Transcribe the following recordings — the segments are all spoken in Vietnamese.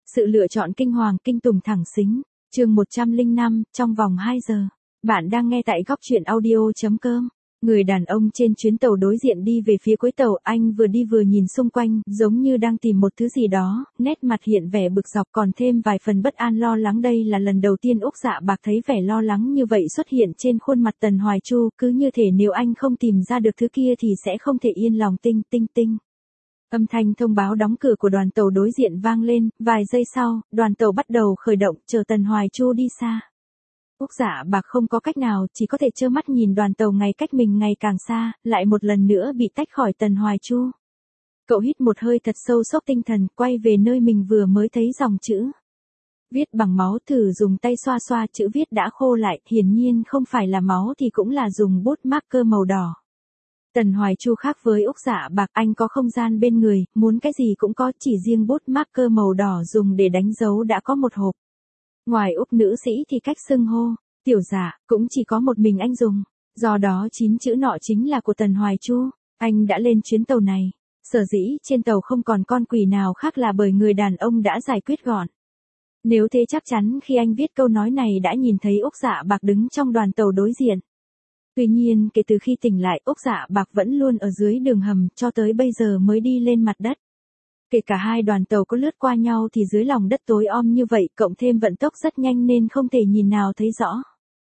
Sự lựa chọn kinh hoàng kinh tủng thẳng xính. Chương 105, trong vòng 2 giờ. Bạn đang nghe tại góc truyện audio.com. Người đàn ông trên chuyến tàu đối diện đi về phía cuối tàu, anh vừa đi vừa nhìn xung quanh, giống như đang tìm một thứ gì đó, nét mặt hiện vẻ bực dọc còn thêm vài phần bất an lo lắng. Đây là lần đầu tiên Úc Dạ Bạc thấy vẻ lo lắng như vậy xuất hiện trên khuôn mặt Tần Hoài Chu, cứ như thể nếu anh không tìm ra được thứ kia thì sẽ không thể yên lòng. Tinh tinh tinh. Âm thanh thông báo đóng cửa của đoàn tàu đối diện vang lên, vài giây sau, đoàn tàu bắt đầu khởi động, chờ Tần Hoài Chu đi xa. Úc Dạ Bạc không có cách nào, chỉ có thể trơ mắt nhìn đoàn tàu ngày cách mình ngày càng xa, lại một lần nữa bị tách khỏi Tần Hoài Chu. Cậu hít một hơi thật sâu, xốc tinh thần, quay về nơi mình vừa mới thấy dòng chữ viết bằng máu, thử dùng tay xoa xoa, chữ viết đã khô lại, hiển nhiên không phải là máu thì cũng là dùng bút marker màu đỏ. Tần Hoài Chu khác với Úc Dạ Bạc, anh có không gian bên người, muốn cái gì cũng có, chỉ riêng bút marker màu đỏ dùng để đánh dấu đã có một hộp. Ngoài Úc nữ sĩ thì cách xưng hô, tiểu dạ, cũng chỉ có một mình anh dùng, do đó 9 chữ nọ chính là của Tần Hoài Chu. Anh đã lên chuyến tàu này, sở dĩ trên tàu không còn con quỷ nào khác là bởi người đàn ông đã giải quyết gọn. Nếu thế chắc chắn khi anh viết câu nói này đã nhìn thấy Úc Dạ Bạc đứng trong đoàn tàu đối diện. Tuy nhiên kể từ khi tỉnh lại, Úc Dạ Bạc vẫn luôn ở dưới đường hầm, cho tới bây giờ mới đi lên mặt đất. Kể cả hai đoàn tàu có lướt qua nhau thì dưới lòng đất tối om như vậy, cộng thêm vận tốc rất nhanh nên không thể nhìn nào thấy rõ.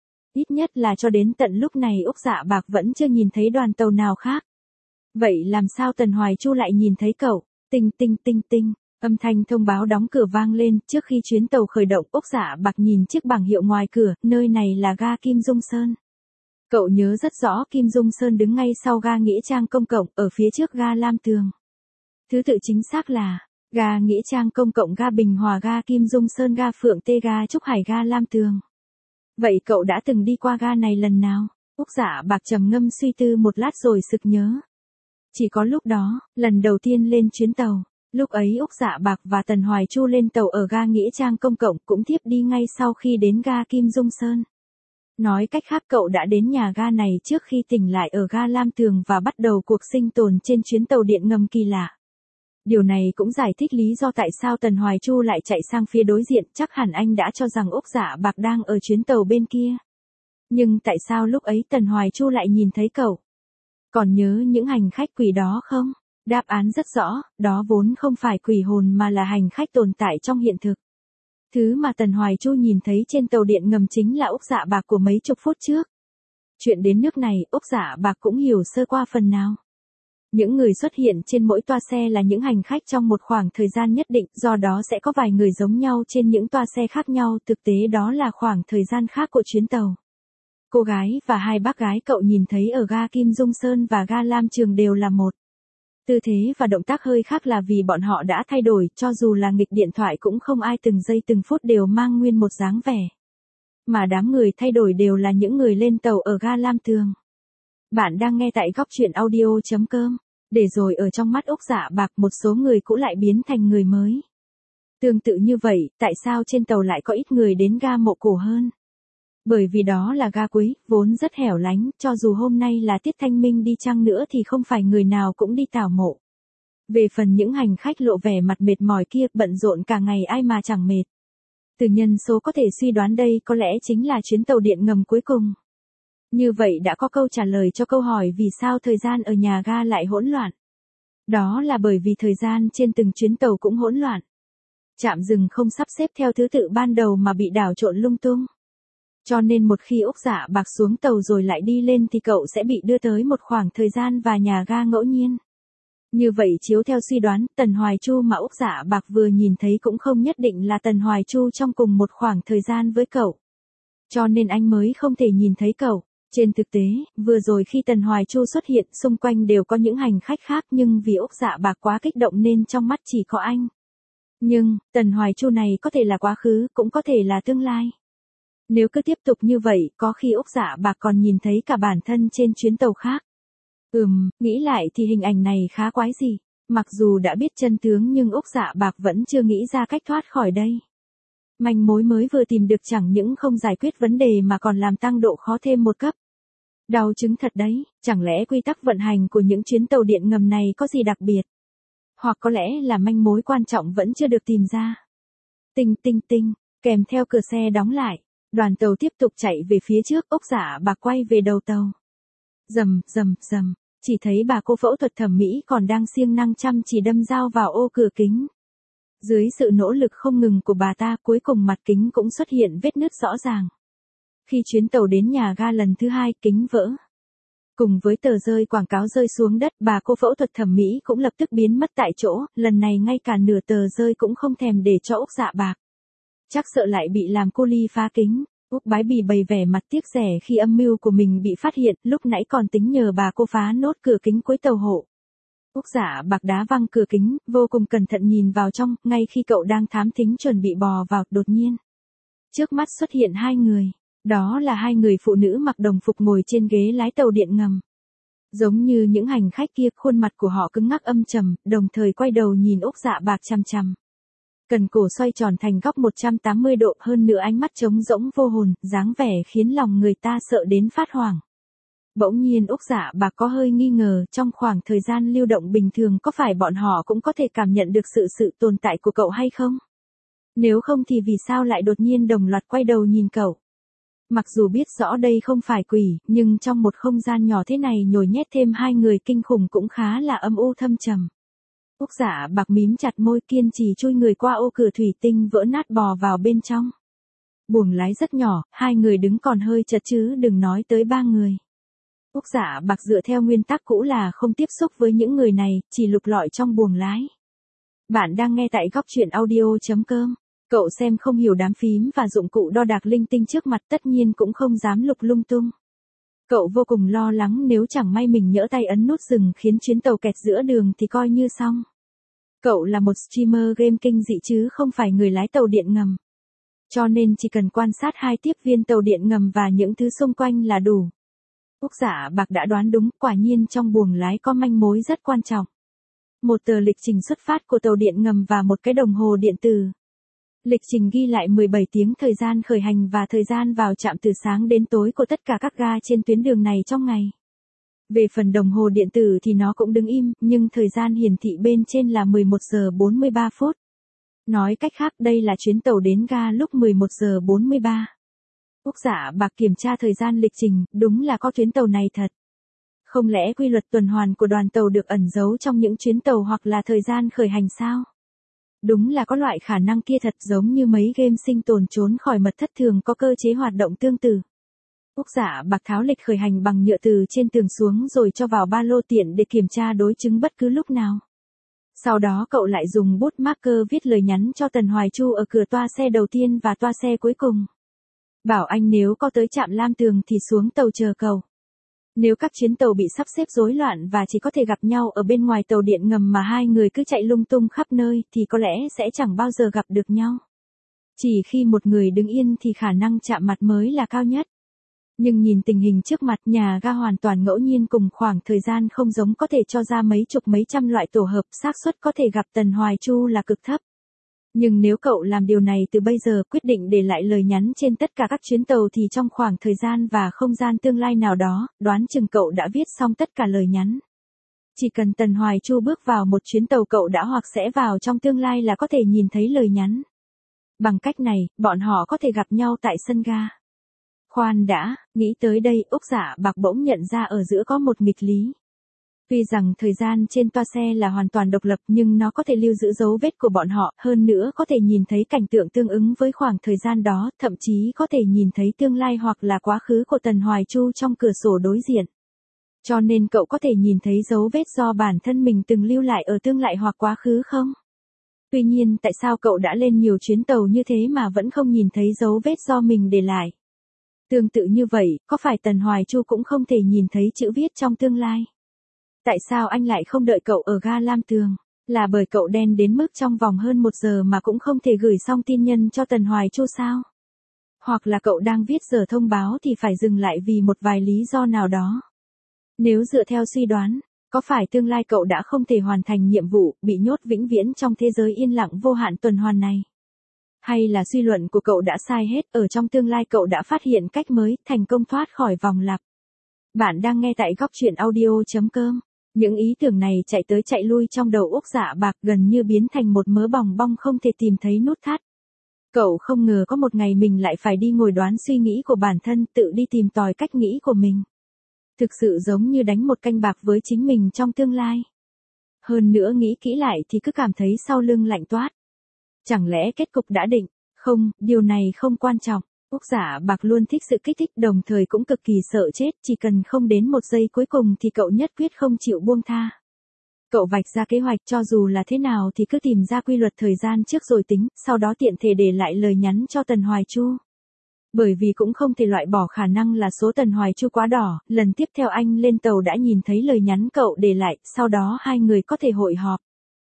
Ít nhất là cho đến tận lúc này Úc Dạ Bạc vẫn chưa nhìn thấy đoàn tàu nào khác. Vậy làm sao Tần Hoài Chu lại nhìn thấy cậu? Tinh tinh tinh tinh. Âm thanh thông báo đóng cửa vang lên, trước khi chuyến tàu khởi động, Úc Dạ Bạc nhìn chiếc bảng hiệu ngoài cửa, nơi này là ga Kim Dung Sơn. Cậu nhớ rất rõ Kim Dung Sơn đứng ngay sau ga Nghĩa Trang Công Cộng, ở phía trước ga Lam Tường. Thứ tự chính xác là ga Nghĩa Trang Công Cộng, ga Bình Hòa, ga Kim Dung Sơn, ga Phượng Tê, ga Trúc Hải, ga Lam Tường. Vậy cậu đã từng đi qua ga này lần nào? Úc Dạ Bạc trầm ngâm suy tư một lát rồi sực nhớ. Chỉ có lúc đó, lần đầu tiên lên chuyến tàu, lúc ấy Úc Dạ Bạc và Tần Hoài Chu lên tàu ở ga Nghĩa Trang Công Cộng, cũng tiếp đi ngay sau khi đến ga Kim Dung Sơn. Nói cách khác cậu đã đến nhà ga này trước khi tỉnh lại ở ga Lam Tường và bắt đầu cuộc sinh tồn trên chuyến tàu điện ngầm kỳ lạ. Điều này cũng giải thích lý do tại sao Tần Hoài Chu lại chạy sang phía đối diện, chắc hẳn anh đã cho rằng Úc Dạ Bạc đang ở chuyến tàu bên kia. Nhưng tại sao lúc ấy Tần Hoài Chu lại nhìn thấy cậu? Còn nhớ những hành khách quỷ đó không? Đáp án rất rõ, đó vốn không phải quỷ hồn mà là hành khách tồn tại trong hiện thực. Thứ mà Tần Hoài Chu nhìn thấy trên tàu điện ngầm chính là Úc Dạ Bạc của mấy chục phút trước. Chuyện đến nước này, Úc Dạ Bạc cũng hiểu sơ qua phần nào. Những người xuất hiện trên mỗi toa xe là những hành khách trong một khoảng thời gian nhất định, do đó sẽ có vài người giống nhau trên những toa xe khác nhau, thực tế đó là khoảng thời gian khác của chuyến tàu. Cô gái và hai bác gái cậu nhìn thấy ở ga Kim Dung Sơn và ga Lam Trường đều là một. Tư thế và động tác hơi khác là vì bọn họ đã thay đổi, cho dù là nghịch điện thoại cũng không ai từng giây từng phút đều mang nguyên một dáng vẻ. Mà đám người thay đổi đều là những người lên tàu ở ga Lam Tường. Bạn đang nghe tại góc truyện audio.com. Để rồi ở trong mắt Úc Dạ Bạc, một số người cũ lại biến thành người mới. Tương tự như vậy, tại sao trên tàu lại có ít người đến ga Mộ Cổ hơn? Bởi vì đó là ga cuối, vốn rất hẻo lánh, cho dù hôm nay là tiết thanh minh đi chăng nữa thì không phải người nào cũng đi tảo mộ. Về phần những hành khách lộ vẻ mặt mệt mỏi kia, bận rộn cả ngày ai mà chẳng mệt. Từ nhân số có thể suy đoán đây có lẽ chính là chuyến tàu điện ngầm cuối cùng. Như vậy đã có câu trả lời cho câu hỏi vì sao thời gian ở nhà ga lại hỗn loạn. Đó là bởi vì thời gian trên từng chuyến tàu cũng hỗn loạn. Trạm dừng không sắp xếp theo thứ tự ban đầu mà bị đảo trộn lung tung. Cho nên một khi Úc Dạ Bạc xuống tàu rồi lại đi lên thì cậu sẽ bị đưa tới một khoảng thời gian và nhà ga ngẫu nhiên. Như vậy chiếu theo suy đoán, Tần Hoài Chu mà Úc Dạ Bạc vừa nhìn thấy cũng không nhất định là Tần Hoài Chu trong cùng một khoảng thời gian với cậu. Cho nên anh mới không thể nhìn thấy cậu. Trên thực tế, vừa rồi khi Tần Hoài Chu xuất hiện, xung quanh đều có những hành khách khác nhưng vì Úc Dạ Bạc quá kích động nên trong mắt chỉ có anh. Nhưng, Tần Hoài Chu này có thể là quá khứ, cũng có thể là tương lai. Nếu cứ tiếp tục như vậy, có khi Úc Dạ Bạc còn nhìn thấy cả bản thân trên chuyến tàu khác. Nghĩ lại thì hình ảnh này khá quái dị. Mặc dù đã biết chân tướng nhưng Úc Dạ Bạc vẫn chưa nghĩ ra cách thoát khỏi đây. Manh mối mới vừa tìm được chẳng những không giải quyết vấn đề mà còn làm tăng độ khó thêm một cấp. Đau chứng thật đấy, chẳng lẽ quy tắc vận hành của những chuyến tàu điện ngầm này có gì đặc biệt? Hoặc có lẽ là manh mối quan trọng vẫn chưa được tìm ra. Tinh tinh tinh, kèm theo cửa xe đóng lại, đoàn tàu tiếp tục chạy về phía trước, Úc Dạ Bạc quay về đầu tàu. Rầm rầm rầm, chỉ thấy bà cô phẫu thuật thẩm mỹ còn đang siêng năng chăm chỉ đâm dao vào ô cửa kính. Dưới sự nỗ lực không ngừng của bà ta, cuối cùng mặt kính cũng xuất hiện vết nứt rõ ràng. Khi chuyến tàu đến nhà ga lần thứ 2, kính vỡ. Cùng với tờ rơi quảng cáo rơi xuống đất, bà cô phẫu thuật thẩm mỹ cũng lập tức biến mất tại chỗ, lần này ngay cả nửa tờ rơi cũng không thèm để cho Úc Dạ Bạc. Chắc sợ lại bị làm cô ly phá kính. Úc Bái Bì bày vẻ mặt tiếc rẻ khi âm mưu của mình bị phát hiện, lúc nãy còn tính nhờ bà cô phá nốt cửa kính cuối tàu hộ. Úc Dạ Bạc đá văng cửa kính, vô cùng cẩn thận nhìn vào trong, ngay khi cậu đang thám thính chuẩn bị bò vào, đột nhiên. Trước mắt xuất hiện hai người, đó là hai người phụ nữ mặc đồng phục ngồi trên ghế lái tàu điện ngầm. Giống như những hành khách kia, khuôn mặt của họ cứng ngắc âm trầm, đồng thời quay đầu nhìn Úc Dạ Bạc chằm chằm. Cần cổ xoay tròn thành góc 180 độ, hơn nữa ánh mắt trống rỗng vô hồn, dáng vẻ khiến lòng người ta sợ đến phát hoảng. Bỗng nhiên Úc Dạ Bạc có hơi nghi ngờ, trong khoảng thời gian lưu động bình thường có phải bọn họ cũng có thể cảm nhận được sự tồn tại của cậu hay không? Nếu không thì vì sao lại đột nhiên đồng loạt quay đầu nhìn cậu? Mặc dù biết rõ đây không phải quỷ, nhưng trong một không gian nhỏ thế này nhồi nhét thêm hai người kinh khủng cũng khá là âm u thâm trầm. Úc Dạ Bạc mím chặt môi, kiên trì chui người qua ô cửa thủy tinh vỡ nát bò vào bên trong. Buồng lái rất nhỏ, hai người đứng còn hơi chật chứ đừng nói tới ba người. Úc Dạ Bạc dựa theo nguyên tắc cũ là không tiếp xúc với những người này, chỉ lục lọi trong buồng lái. Bạn đang nghe tại góc truyện audio.com. Cậu xem không hiểu đám phím và dụng cụ đo đạc linh tinh trước mặt, tất nhiên cũng không dám lục lung tung. Cậu vô cùng lo lắng nếu chẳng may mình nhỡ tay ấn nút dừng khiến chuyến tàu kẹt giữa đường thì coi như xong. Cậu là một streamer game kinh dị chứ không phải người lái tàu điện ngầm. Cho nên chỉ cần quan sát hai tiếp viên tàu điện ngầm và những thứ xung quanh là đủ. Úc Dạ Bạc đã đoán đúng, quả nhiên trong buồng lái có manh mối rất quan trọng. Một tờ lịch trình xuất phát của tàu điện ngầm và một cái đồng hồ điện tử. Lịch trình ghi lại 17 tiếng thời gian khởi hành và thời gian vào trạm từ sáng đến tối của tất cả các ga trên tuyến đường này trong ngày. Về phần đồng hồ điện tử thì nó cũng đứng im, nhưng thời gian hiển thị bên trên là 11 giờ 43 phút. Nói cách khác đây là chuyến tàu đến ga lúc 11 giờ 43. Úc Dạ Bạc kiểm tra thời gian lịch trình, đúng là có chuyến tàu này thật. Không lẽ quy luật tuần hoàn của đoàn tàu được ẩn giấu trong những chuyến tàu hoặc là thời gian khởi hành sao? Đúng là có loại khả năng kia thật, giống như mấy game sinh tồn trốn khỏi mật thất thường có cơ chế hoạt động tương tự. Úc Dạ Bạc tháo lịch khởi hành bằng nhựa từ trên tường xuống rồi cho vào ba lô tiện để kiểm tra đối chứng bất cứ lúc nào. Sau đó cậu lại dùng bút marker viết lời nhắn cho Tần Hoài Chu ở cửa toa xe đầu tiên và toa xe cuối cùng. Bảo anh nếu có tới trạm Lam Tường thì xuống tàu chờ cậu. Nếu các chuyến tàu bị sắp xếp rối loạn và chỉ có thể gặp nhau ở bên ngoài tàu điện ngầm mà hai người cứ chạy lung tung khắp nơi thì có lẽ sẽ chẳng bao giờ gặp được nhau. Chỉ khi một người đứng yên thì khả năng chạm mặt mới là cao nhất. Nhưng nhìn tình hình trước mặt, nhà ga hoàn toàn ngẫu nhiên cùng khoảng thời gian không giống có thể cho ra mấy chục mấy trăm loại tổ hợp, xác suất có thể gặp Tần Hoài Chu là cực thấp. Nhưng nếu cậu làm điều này từ bây giờ, quyết định để lại lời nhắn trên tất cả các chuyến tàu thì trong khoảng thời gian và không gian tương lai nào đó, đoán chừng cậu đã viết xong tất cả lời nhắn. Chỉ cần Tần Hoài Chu bước vào một chuyến tàu cậu đã hoặc sẽ vào trong tương lai là có thể nhìn thấy lời nhắn. Bằng cách này, bọn họ có thể gặp nhau tại sân ga. Khoan đã, nghĩ tới đây, Úc Dạ Bạc bỗng nhận ra ở giữa có một nghịch lý. Tuy rằng thời gian trên toa xe là hoàn toàn độc lập nhưng nó có thể lưu giữ dấu vết của bọn họ, hơn nữa có thể nhìn thấy cảnh tượng tương ứng với khoảng thời gian đó, thậm chí có thể nhìn thấy tương lai hoặc là quá khứ của Tần Hoài Chu trong cửa sổ đối diện. Cho nên cậu có thể nhìn thấy dấu vết do bản thân mình từng lưu lại ở tương lai hoặc quá khứ không? Tuy nhiên tại sao cậu đã lên nhiều chuyến tàu như thế mà vẫn không nhìn thấy dấu vết do mình để lại? Tương tự như vậy, có phải Tần Hoài Chu cũng không thể nhìn thấy chữ viết trong tương lai? Tại sao anh lại không đợi cậu ở ga Lam Tường? Là bởi cậu đen đến mức trong vòng hơn 1 giờ mà cũng không thể gửi xong tin nhân cho Tần Hoài Chu sao? Hoặc là cậu đang viết giờ thông báo thì phải dừng lại vì một vài lý do nào đó? Nếu dựa theo suy đoán, có phải tương lai cậu đã không thể hoàn thành nhiệm vụ, bị nhốt vĩnh viễn trong thế giới yên lặng vô hạn tuần hoàn này? Hay là suy luận của cậu đã sai hết, ở trong tương lai cậu đã phát hiện cách mới, thành công thoát khỏi vòng lặp? Bạn đang nghe tại góc truyện audio.com. Những ý tưởng này chạy tới chạy lui trong đầu Úc Dạ Bạc, gần như biến thành một mớ bòng bong không thể tìm thấy nút thắt. Cậu không ngờ có một ngày mình lại phải đi ngồi đoán suy nghĩ của bản thân, tự đi tìm tòi cách nghĩ của mình. Thực sự giống như đánh một canh bạc với chính mình trong tương lai. Hơn nữa nghĩ kỹ lại thì cứ cảm thấy sau lưng lạnh toát. Chẳng lẽ kết cục đã định? Không, điều này không quan trọng. Úc Dạ Bạc luôn thích sự kích thích, đồng thời cũng cực kỳ sợ chết, chỉ cần không đến một giây cuối cùng thì cậu nhất quyết không chịu buông tha. Cậu vạch ra kế hoạch, cho dù là thế nào thì cứ tìm ra quy luật thời gian trước rồi tính, sau đó tiện thể để lại lời nhắn cho Tần Hoài Chu. Bởi vì cũng không thể loại bỏ khả năng là số Tần Hoài Chu quá đỏ, lần tiếp theo anh lên tàu đã nhìn thấy lời nhắn cậu để lại, sau đó hai người có thể hội họp.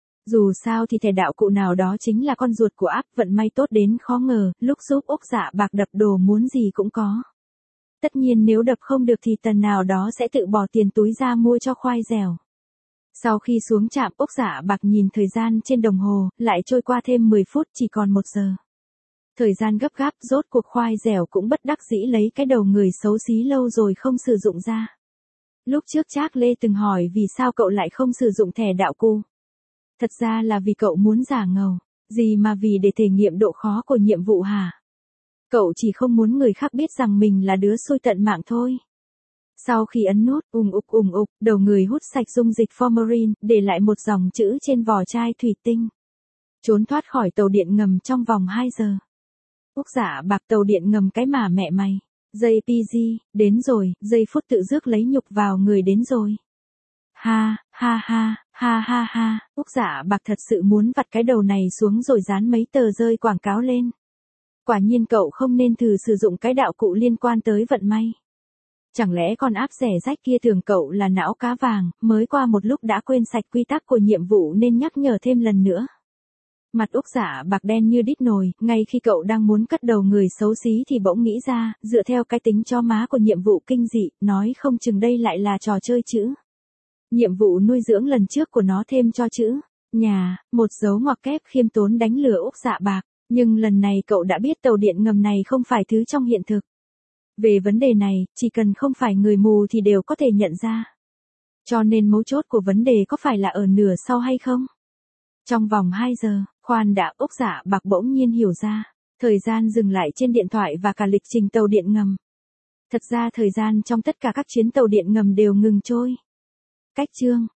Dù sao thì thẻ đạo cụ nào đó chính là con ruột của áp, vận may tốt đến khó ngờ, lúc giúp Úc Dạ Bạc đập đồ muốn gì cũng có. Tất nhiên nếu đập không được thì tần nào đó sẽ tự bỏ tiền túi ra mua cho khoai dẻo. Sau khi xuống trạm, Úc Dạ Bạc nhìn thời gian trên đồng hồ, lại trôi qua thêm 10 phút, chỉ còn 1 giờ. Thời gian gấp gáp, rốt cuộc khoai dẻo cũng bất đắc dĩ lấy cái đầu người xấu xí lâu rồi không sử dụng ra. Lúc trước Trác Lê từng hỏi vì sao cậu lại không sử dụng thẻ đạo cụ. Thật ra là vì cậu muốn giả ngầu, gì mà vì để thể nghiệm độ khó của nhiệm vụ hả? Cậu chỉ không muốn người khác biết rằng mình là đứa xui tận mạng thôi. Sau khi ấn nút, ùng ục, đầu người hút sạch dung dịch formalin, để lại một dòng chữ trên vỏ chai thủy tinh. Trốn thoát khỏi tàu điện ngầm trong vòng 2 giờ. Úc Dạ Bạc, tàu điện ngầm cái mà mẹ mày. JPG, đến rồi, giây phút tự rước lấy nhục vào người đến rồi. Ha, ha ha, ha ha ha, Úc Dạ Bạc thật sự muốn vặt cái đầu này xuống rồi dán mấy tờ rơi quảng cáo lên. Quả nhiên cậu không nên thử sử dụng cái đạo cụ liên quan tới vận may. Chẳng lẽ con áp rẻ rách kia tưởng cậu là não cá vàng, mới qua một lúc đã quên sạch quy tắc của nhiệm vụ nên nhắc nhở thêm lần nữa. Mặt Úc Dạ Bạc đen như đít nồi, ngay khi cậu đang muốn cất đầu người xấu xí thì bỗng nghĩ ra, dựa theo cái tính chó má của nhiệm vụ kinh dị, nói không chừng đây lại là trò chơi chữ. Nhiệm vụ nuôi dưỡng lần trước của nó thêm cho chữ nhà, một dấu ngoặc kép khiêm tốn đánh lừa Úc Dạ Bạc, nhưng lần này cậu đã biết tàu điện ngầm này không phải thứ trong hiện thực. Về vấn đề này, chỉ cần không phải người mù thì đều có thể nhận ra. Cho nên mấu chốt của vấn đề có phải là ở nửa sau hay không? Trong vòng 2 giờ, khoan đã, Úc Dạ Bạc bỗng nhiên hiểu ra. Thời gian dừng lại trên điện thoại và cả lịch trình tàu điện ngầm. Thật ra thời gian trong tất cả các chuyến tàu điện ngầm đều ngừng trôi. Cách chương